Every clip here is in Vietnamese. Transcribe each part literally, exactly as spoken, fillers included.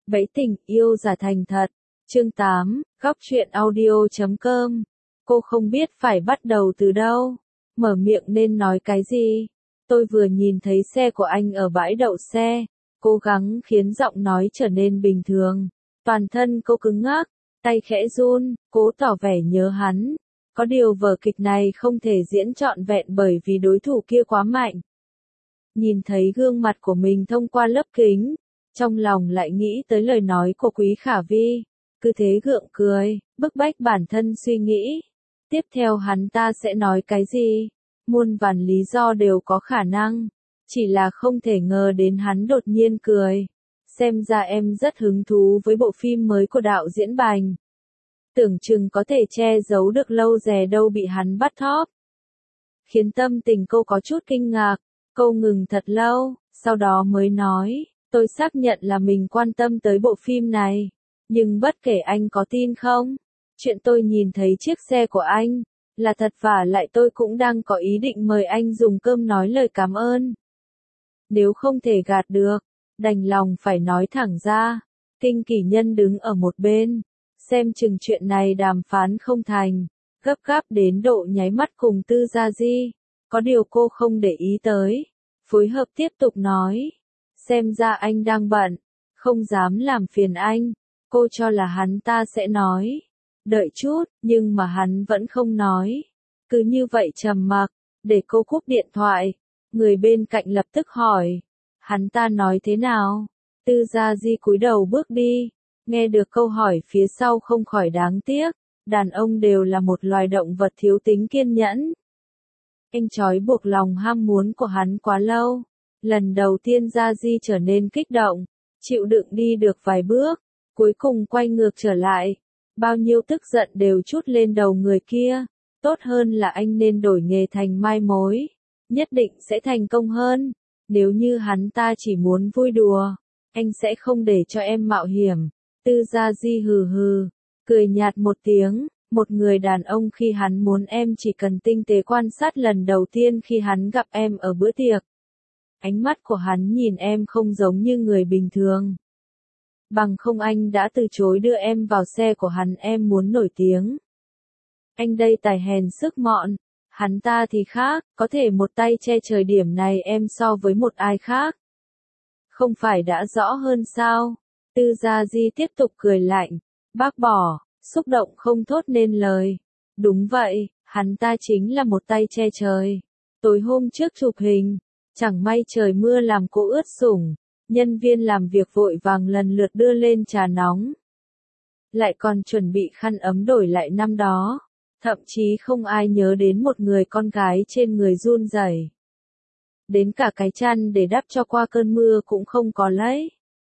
Bẫy tình yêu giả thành thật. Chương tám, góc truyện audio chấm com. Cô không biết phải bắt đầu từ đâu, mở miệng nên nói cái gì. Tôi vừa nhìn thấy xe của anh ở bãi đậu xe, cố gắng khiến giọng nói trở nên bình thường. Toàn thân cô cứng ngắc, tay khẽ run, cố tỏ vẻ nhớ hắn. Có điều vở kịch này không thể diễn trọn vẹn bởi vì đối thủ kia quá mạnh. Nhìn thấy gương mặt của mình thông qua lớp kính, trong lòng lại nghĩ tới lời nói của Quý Khả Vi, cứ thế gượng cười, bức bách bản thân suy nghĩ. Tiếp theo hắn ta sẽ nói cái gì? Muôn vàn lý do đều có khả năng, chỉ là không thể ngờ đến hắn đột nhiên cười. Xem ra em rất hứng thú với bộ phim mới của đạo diễn Bành. Tưởng chừng có thể che giấu được lâu dè đâu bị hắn bắt thóp. Khiến tâm tình cô có chút kinh ngạc, cô ngừng thật lâu, sau đó mới nói, tôi xác nhận là mình quan tâm tới bộ phim này, nhưng bất kể anh có tin không, chuyện tôi nhìn thấy chiếc xe của anh, là thật và lại tôi cũng đang có ý định mời anh dùng cơm nói lời cảm ơn. Nếu không thể gạt được, đành lòng phải nói thẳng ra. Kinh Kỳ Nhân đứng ở một bên, xem chừng chuyện này đàm phán không thành, gấp gáp đến độ nháy mắt cùng Tư Gia Di. Có điều cô không để ý tới, phối hợp tiếp tục nói, xem ra anh đang bận, không dám làm phiền anh. Cô cho là hắn ta sẽ nói, đợi chút, nhưng mà hắn vẫn không nói. Cứ như vậy trầm mặc, để cô cúp điện thoại. Người bên cạnh lập tức hỏi, hắn ta nói thế nào? Tư Gia Di cúi đầu bước đi, nghe được câu hỏi phía sau không khỏi đáng tiếc. Đàn ông đều là một loài động vật thiếu tính kiên nhẫn. Anh trói buộc lòng ham muốn của hắn quá lâu. Lần đầu tiên Gia Di trở nên kích động, chịu đựng đi được vài bước, cuối cùng quay ngược trở lại. Bao nhiêu tức giận đều trút lên đầu người kia. Tốt hơn là anh nên đổi nghề thành mai mối. Nhất định sẽ thành công hơn. Nếu như hắn ta chỉ muốn vui đùa, anh sẽ không để cho em mạo hiểm. Tư Gia Di hừ hừ, cười nhạt một tiếng. Một người đàn ông khi hắn muốn em chỉ cần tinh tế quan sát lần đầu tiên khi hắn gặp em ở bữa tiệc. Ánh mắt của hắn nhìn em không giống như người bình thường. Bằng không anh đã từ chối đưa em vào xe của hắn, em muốn nổi tiếng. Anh đây tài hèn sức mọn, hắn ta thì khác, có thể một tay che trời, điểm này em so với một ai khác. Không phải đã rõ hơn sao? Tư Gia Di tiếp tục cười lạnh, bác bỏ. Xúc động không thốt nên lời. Đúng vậy, hắn ta chính là một tay che trời. Tối hôm trước chụp hình, chẳng may trời mưa làm cô ướt sũng. Nhân viên làm việc vội vàng lần lượt đưa lên trà nóng. Lại còn chuẩn bị khăn ấm đổi lại năm đó. Thậm chí không ai nhớ đến một người con gái trên người run rẩy. Đến cả cái chăn để đắp cho qua cơn mưa cũng không có lấy.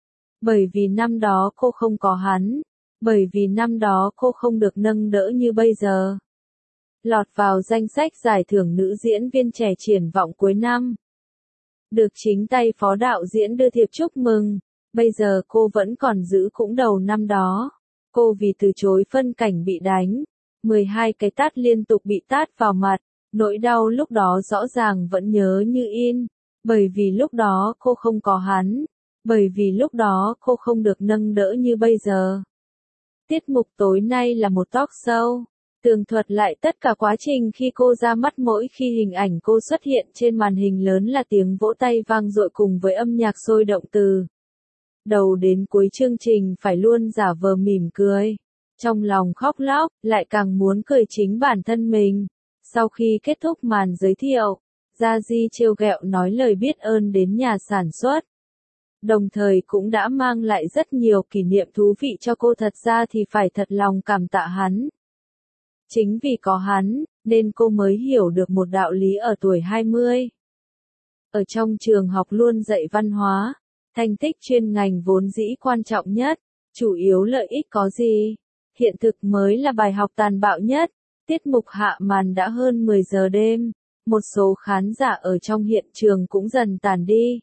Bởi vì năm đó cô không có hắn. Bởi vì năm đó cô không được nâng đỡ như bây giờ. Lọt vào danh sách giải thưởng nữ diễn viên trẻ triển vọng cuối năm. Được chính tay phó đạo diễn đưa thiệp chúc mừng. Bây giờ cô vẫn còn giữ cũng đầu năm đó. Cô vì từ chối phân cảnh bị đánh. mười hai cái tát liên tục bị tát vào mặt. Nỗi đau lúc đó rõ ràng vẫn nhớ như in. Bởi vì lúc đó cô không có hắn. Bởi vì lúc đó cô không được nâng đỡ như bây giờ. Tiết mục tối nay là một talk show, tường thuật lại tất cả quá trình khi cô ra mắt. Mỗi khi hình ảnh cô xuất hiện trên màn hình lớn là tiếng vỗ tay vang dội cùng với âm nhạc sôi động từ đầu đến cuối chương trình, phải luôn giả vờ mỉm cười, trong lòng khóc lóc, lại càng muốn cười chính bản thân mình. Sau khi kết thúc màn giới thiệu, Gia Di trêu ghẹo nói lời biết ơn đến nhà sản xuất. Đồng thời cũng đã mang lại rất nhiều kỷ niệm thú vị cho cô. Thật ra thì phải thật lòng cảm tạ hắn. Chính vì có hắn, nên cô mới hiểu được một đạo lý ở tuổi hai mươi. Ở trong trường học luôn dạy văn hóa, thành tích chuyên ngành vốn dĩ quan trọng nhất, chủ yếu lợi ích có gì? Hiện thực mới là bài học tàn bạo nhất. Tiết mục hạ màn đã hơn mười giờ đêm, một số khán giả ở trong hiện trường cũng dần tàn đi.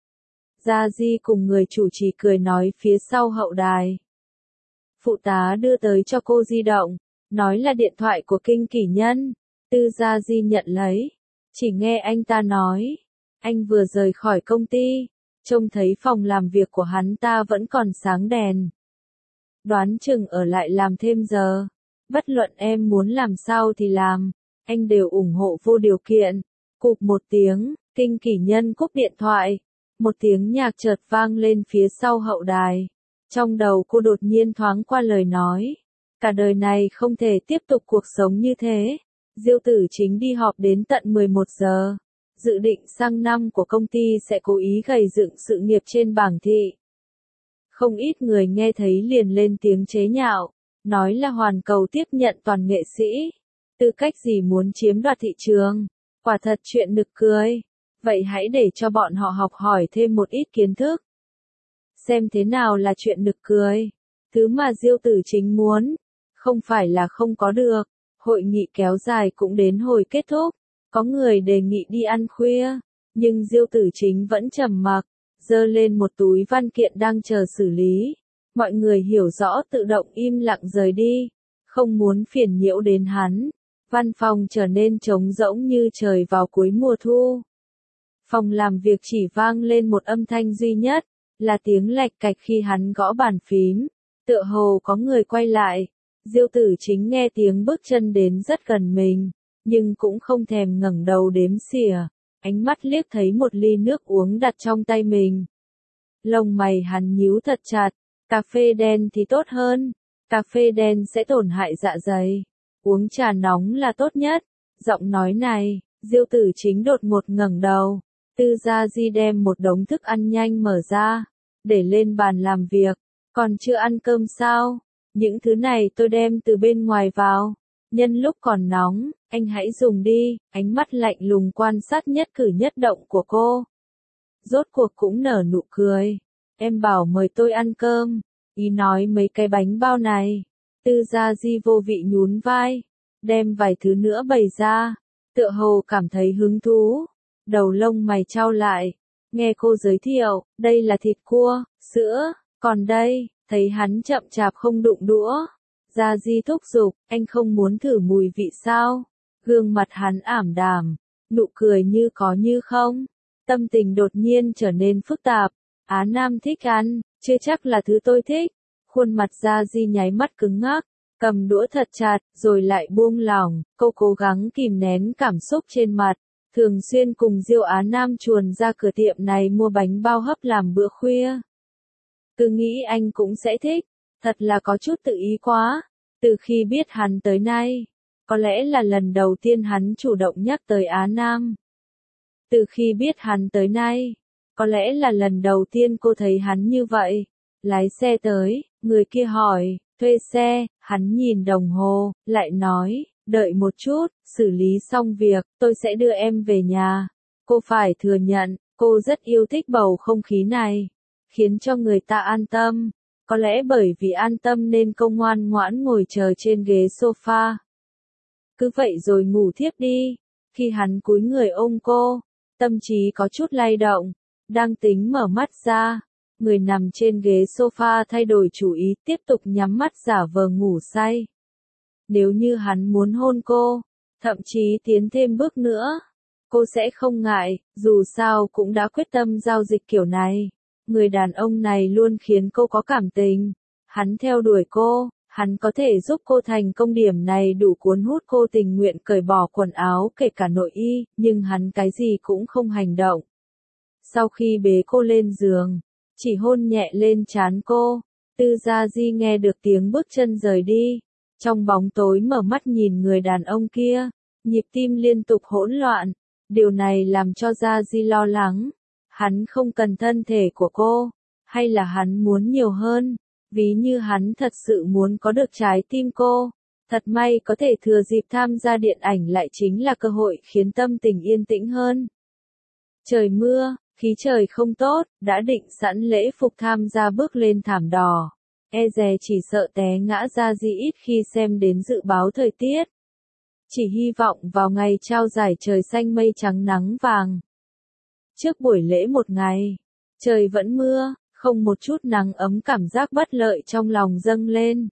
Gia Di cùng người chủ trì cười nói phía sau hậu đài. Phụ tá đưa tới cho cô di động, nói là điện thoại của Kinh Kỳ Nhân. Tư Gia Di nhận lấy, chỉ nghe anh ta nói, anh vừa rời khỏi công ty, trông thấy phòng làm việc của hắn ta vẫn còn sáng đèn. Đoán chừng ở lại làm thêm giờ. Bất luận em muốn làm sao thì làm, anh đều ủng hộ vô điều kiện. Cụp một tiếng, Kinh Kỷ Nhân cúp điện thoại. Một tiếng nhạc chợt vang lên phía sau hậu đài. Trong đầu cô đột nhiên thoáng qua lời nói. Cả đời này không thể tiếp tục cuộc sống như thế. Diêu Tử Chính đi họp đến tận mười một giờ. Dự định sang năm của công ty sẽ cố ý gầy dựng sự nghiệp trên bảng thị. Không ít người nghe thấy liền lên tiếng chế nhạo, nói là hoàn cầu tiếp nhận toàn nghệ sĩ. Tư cách gì muốn chiếm đoạt thị trường, quả thật chuyện nực cười. Vậy hãy để cho bọn họ học hỏi thêm một ít kiến thức. Xem thế nào là chuyện nực cười. Thứ mà Diêu Tử Chính muốn, không phải là không có được. Hội nghị kéo dài cũng đến hồi kết thúc. Có người đề nghị đi ăn khuya, nhưng Diêu Tử Chính vẫn trầm mặc, giơ lên một túi văn kiện đang chờ xử lý. Mọi người hiểu rõ tự động im lặng rời đi, không muốn phiền nhiễu đến hắn. Văn phòng trở nên trống rỗng như trời vào cuối mùa thu. Phòng làm việc chỉ vang lên một âm thanh duy nhất, là tiếng lạch cạch khi hắn gõ bàn phím. Tựa hồ có người quay lại. Diêu Tử Chính nghe tiếng bước chân đến rất gần mình, nhưng cũng không thèm ngẩng đầu đếm xỉa, ánh mắt liếc thấy một ly nước uống đặt trong tay mình. Lông mày hắn nhíu thật chặt, cà phê đen thì tốt hơn, cà phê đen sẽ tổn hại dạ dày, uống trà nóng là tốt nhất. Giọng nói này, Diêu Tử Chính đột ngột ngẩng đầu, Tư Gia Di đem một đống thức ăn nhanh mở ra, để lên bàn làm việc, còn chưa ăn cơm sao? Những thứ này tôi đem từ bên ngoài vào, nhân lúc còn nóng, anh hãy dùng đi. Ánh mắt lạnh lùng quan sát nhất cử nhất động của cô. Rốt cuộc cũng nở nụ cười. Em bảo mời tôi ăn cơm, ý nói mấy cái bánh bao này. Tư Gia Di vô vị nhún vai, đem vài thứ nữa bày ra, tựa hồ cảm thấy hứng thú. Đầu lông mày chau lại, nghe cô giới thiệu, đây là thịt cua, sữa, còn đây. Thấy hắn chậm chạp không đụng đũa, Gia Di thúc giục, anh không muốn thử mùi vị sao? Gương mặt hắn ảm đạm, nụ cười như có như không. Tâm tình đột nhiên trở nên phức tạp. Á Nam thích ăn, chưa chắc là thứ tôi thích. Khuôn mặt Gia Di nháy mắt cứng ngắc, cầm đũa thật chặt, rồi lại buông lỏng. Cô cố gắng kìm nén cảm xúc trên mặt. Thường xuyên cùng Diêu Á Nam chuồn ra cửa tiệm này mua bánh bao hấp làm bữa khuya. Cứ nghĩ anh cũng sẽ thích, thật là có chút tự ý quá. Từ khi biết hắn tới nay, có lẽ là lần đầu tiên hắn chủ động nhắc tới Á Nam. Từ khi biết hắn tới nay, có lẽ là lần đầu tiên cô thấy hắn như vậy. Lái xe tới, người kia hỏi, thuê xe, hắn nhìn đồng hồ, lại nói, đợi một chút, xử lý xong việc, tôi sẽ đưa em về nhà. Cô phải thừa nhận, cô rất yêu thích bầu không khí này. Khiến cho người ta an tâm. Có lẽ bởi vì an tâm nên cô ngoan ngoãn ngồi chờ trên ghế sofa. Cứ vậy rồi ngủ thiếp đi. Khi hắn cúi người ôm cô, tâm trí có chút lay động, đang tính mở mắt ra. Người nằm trên ghế sofa thay đổi chủ ý, tiếp tục nhắm mắt giả vờ ngủ say. Nếu như hắn muốn hôn cô, thậm chí tiến thêm bước nữa, cô sẽ không ngại, dù sao cũng đã quyết tâm giao dịch kiểu này. Người đàn ông này luôn khiến cô có cảm tình. Hắn theo đuổi cô, hắn có thể giúp cô thành công, điểm này đủ cuốn hút cô tình nguyện cởi bỏ quần áo kể cả nội y, nhưng hắn cái gì cũng không hành động. Sau khi bế cô lên giường, chỉ hôn nhẹ lên trán cô, Tư Gia Di nghe được tiếng bước chân rời đi. Trong bóng tối mở mắt nhìn người đàn ông kia, nhịp tim liên tục hỗn loạn. Điều này làm cho Gia Di lo lắng. Hắn không cần thân thể của cô, hay là hắn muốn nhiều hơn, ví như hắn thật sự muốn có được trái tim cô. Thật may có thể thừa dịp tham gia điện ảnh lại chính là cơ hội khiến tâm tình yên tĩnh hơn. Trời mưa, khí trời không tốt, đã định sẵn lễ phục tham gia bước lên thảm đỏ. E dè chỉ sợ té ngã Gia Di ít khi xem đến dự báo thời tiết. Chỉ hy vọng vào ngày trao giải trời xanh mây trắng nắng vàng. Trước buổi lễ một ngày, trời vẫn mưa, không một chút nắng ấm, cảm giác bất lợi trong lòng dâng lên.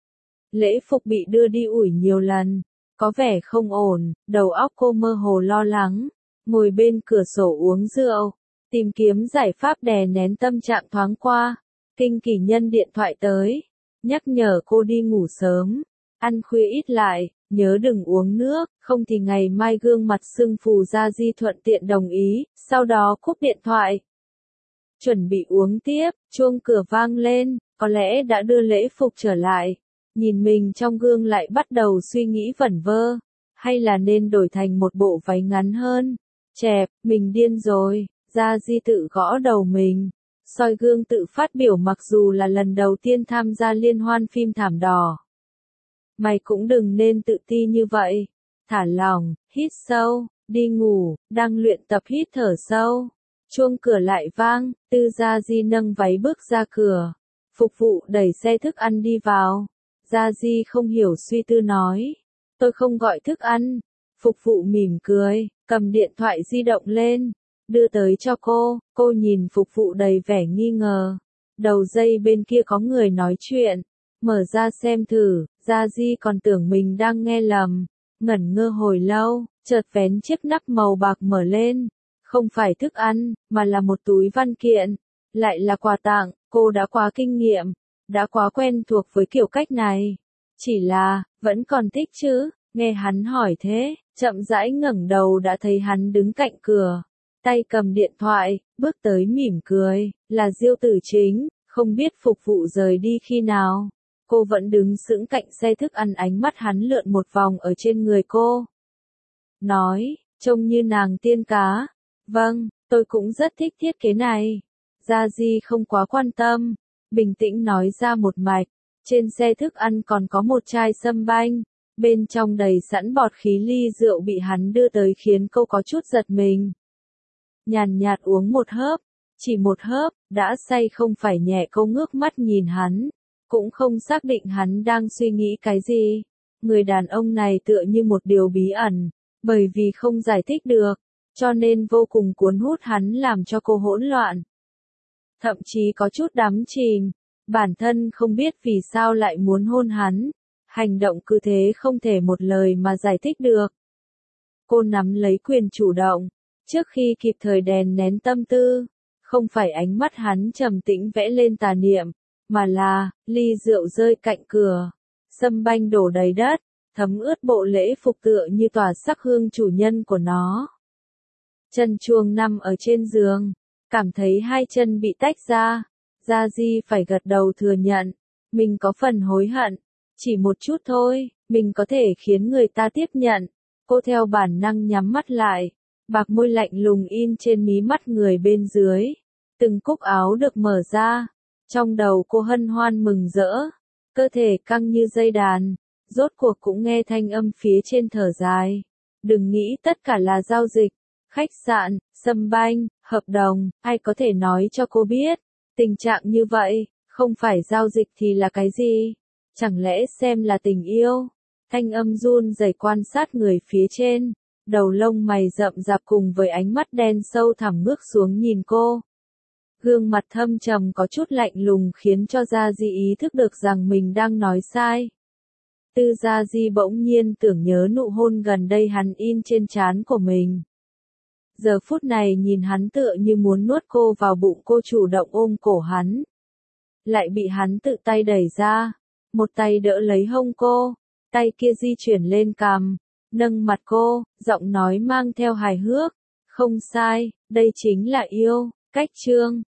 Lễ phục bị đưa đi ủi nhiều lần, có vẻ không ổn, đầu óc cô mơ hồ lo lắng, ngồi bên cửa sổ uống rượu, Tìm kiếm giải pháp đè nén tâm trạng thoáng qua. Kinh kỳ nhân điện thoại tới. Nhắc nhở cô đi ngủ sớm. Ăn khuya ít lại, nhớ đừng uống nước, không thì ngày mai gương mặt sưng phù. Gia Di thuận tiện đồng ý, sau đó cúp điện thoại. Chuẩn bị uống tiếp, chuông cửa vang lên, có lẽ đã đưa lễ phục trở lại. Nhìn mình trong gương lại bắt đầu suy nghĩ vẩn vơ. Hay là nên đổi thành một bộ váy ngắn hơn. Chẹp, mình điên rồi. Gia Di tự gõ đầu mình. Soi gương tự phát biểu mặc dù là lần đầu tiên tham gia liên hoan phim Thảm Đỏ. Mày cũng đừng nên tự ti như vậy. Thả lỏng, hít sâu, đi ngủ, đang luyện tập hít thở sâu. Chuông cửa lại vang, Tư Gia Di nâng váy bước ra cửa. Phục vụ đẩy xe thức ăn đi vào. Gia Di không hiểu suy tư nói. Tôi không gọi thức ăn. Phục vụ mỉm cười, cầm điện thoại di động lên. Đưa tới cho cô, cô nhìn phục vụ đầy vẻ nghi ngờ. Đầu dây bên kia có người nói chuyện. Mở ra xem thử, Gia Di còn tưởng mình đang nghe lầm. Ngẩn ngơ hồi lâu, chợt vén chiếc nắp màu bạc mở lên. Không phải thức ăn, mà là một túi văn kiện. Lại là quà tặng, cô đã quá kinh nghiệm. Đã quá quen thuộc với kiểu cách này. Chỉ là, vẫn còn thích chứ, nghe hắn hỏi thế, chậm rãi ngẩng đầu đã thấy hắn đứng cạnh cửa. Tay cầm điện thoại, bước tới mỉm cười, là Diêu Tử Chính, không biết phục vụ rời đi khi nào. Cô vẫn đứng sững cạnh xe thức ăn, ánh mắt hắn lượn một vòng ở trên người cô. Nói, trông như nàng tiên cá. Vâng, tôi cũng rất thích thiết kế này. Gia Di không quá quan tâm, bình tĩnh nói ra một mạch. Trên xe thức ăn còn có một chai sâm banh, bên trong đầy sẵn bọt khí. Ly rượu bị hắn đưa tới khiến cô có chút giật mình. Nhàn nhạt uống một hớp, chỉ một hớp, đã say không phải nhẹ. Cô ngước mắt nhìn hắn, cũng không xác định hắn đang suy nghĩ cái gì. Người đàn ông này tựa như một điều bí ẩn, bởi vì không giải thích được, cho nên vô cùng cuốn hút hắn làm cho cô hỗn loạn. Thậm chí có chút đắm chìm, bản thân không biết vì sao lại muốn hôn hắn. Hành động cứ thế không thể một lời mà giải thích được. Cô nắm lấy quyền chủ động, trước khi kịp thời đèn nén tâm tư. Không phải ánh mắt hắn trầm tĩnh vẽ lên tà niệm, mà là, ly rượu rơi cạnh cửa. Sâm banh đổ đầy đất, thấm ướt bộ lễ phục tựa như tỏa sắc hương chủ nhân của nó. Chân chuông nằm ở trên giường, cảm thấy hai chân bị tách ra. Gia Di phải gật đầu thừa nhận, mình có phần hối hận. Chỉ một chút thôi, mình có thể khiến người ta tiếp nhận. Cô theo bản năng nhắm mắt lại, bạc môi lạnh lùng in trên mí mắt người bên dưới. Từng cúc áo được mở ra, trong đầu cô hân hoan mừng rỡ, cơ thể căng như dây đàn, rốt cuộc cũng nghe thanh âm phía trên thở dài. Đừng nghĩ tất cả là giao dịch, khách sạn, sâm banh, hợp đồng, ai có thể nói cho cô biết, tình trạng như vậy, không phải giao dịch thì là cái gì? Chẳng lẽ xem là tình yêu? Thanh âm run rẩy quan sát người phía trên, đầu lông mày rậm rạp cùng với ánh mắt đen sâu thẳm ngước xuống nhìn cô. Gương mặt thâm trầm có chút lạnh lùng khiến cho Gia Di ý thức được rằng mình đang nói sai. Tư Gia Di bỗng nhiên tưởng nhớ nụ hôn gần đây hắn in trên trán của mình. Giờ phút này nhìn hắn tựa như muốn nuốt cô vào bụng, cô chủ động ôm cổ hắn. Lại bị hắn tự tay đẩy ra, một tay đỡ lấy hông cô, tay kia di chuyển lên cằm, nâng mặt cô, giọng nói mang theo hài hước. Không sai, đây chính là yêu. Cách chương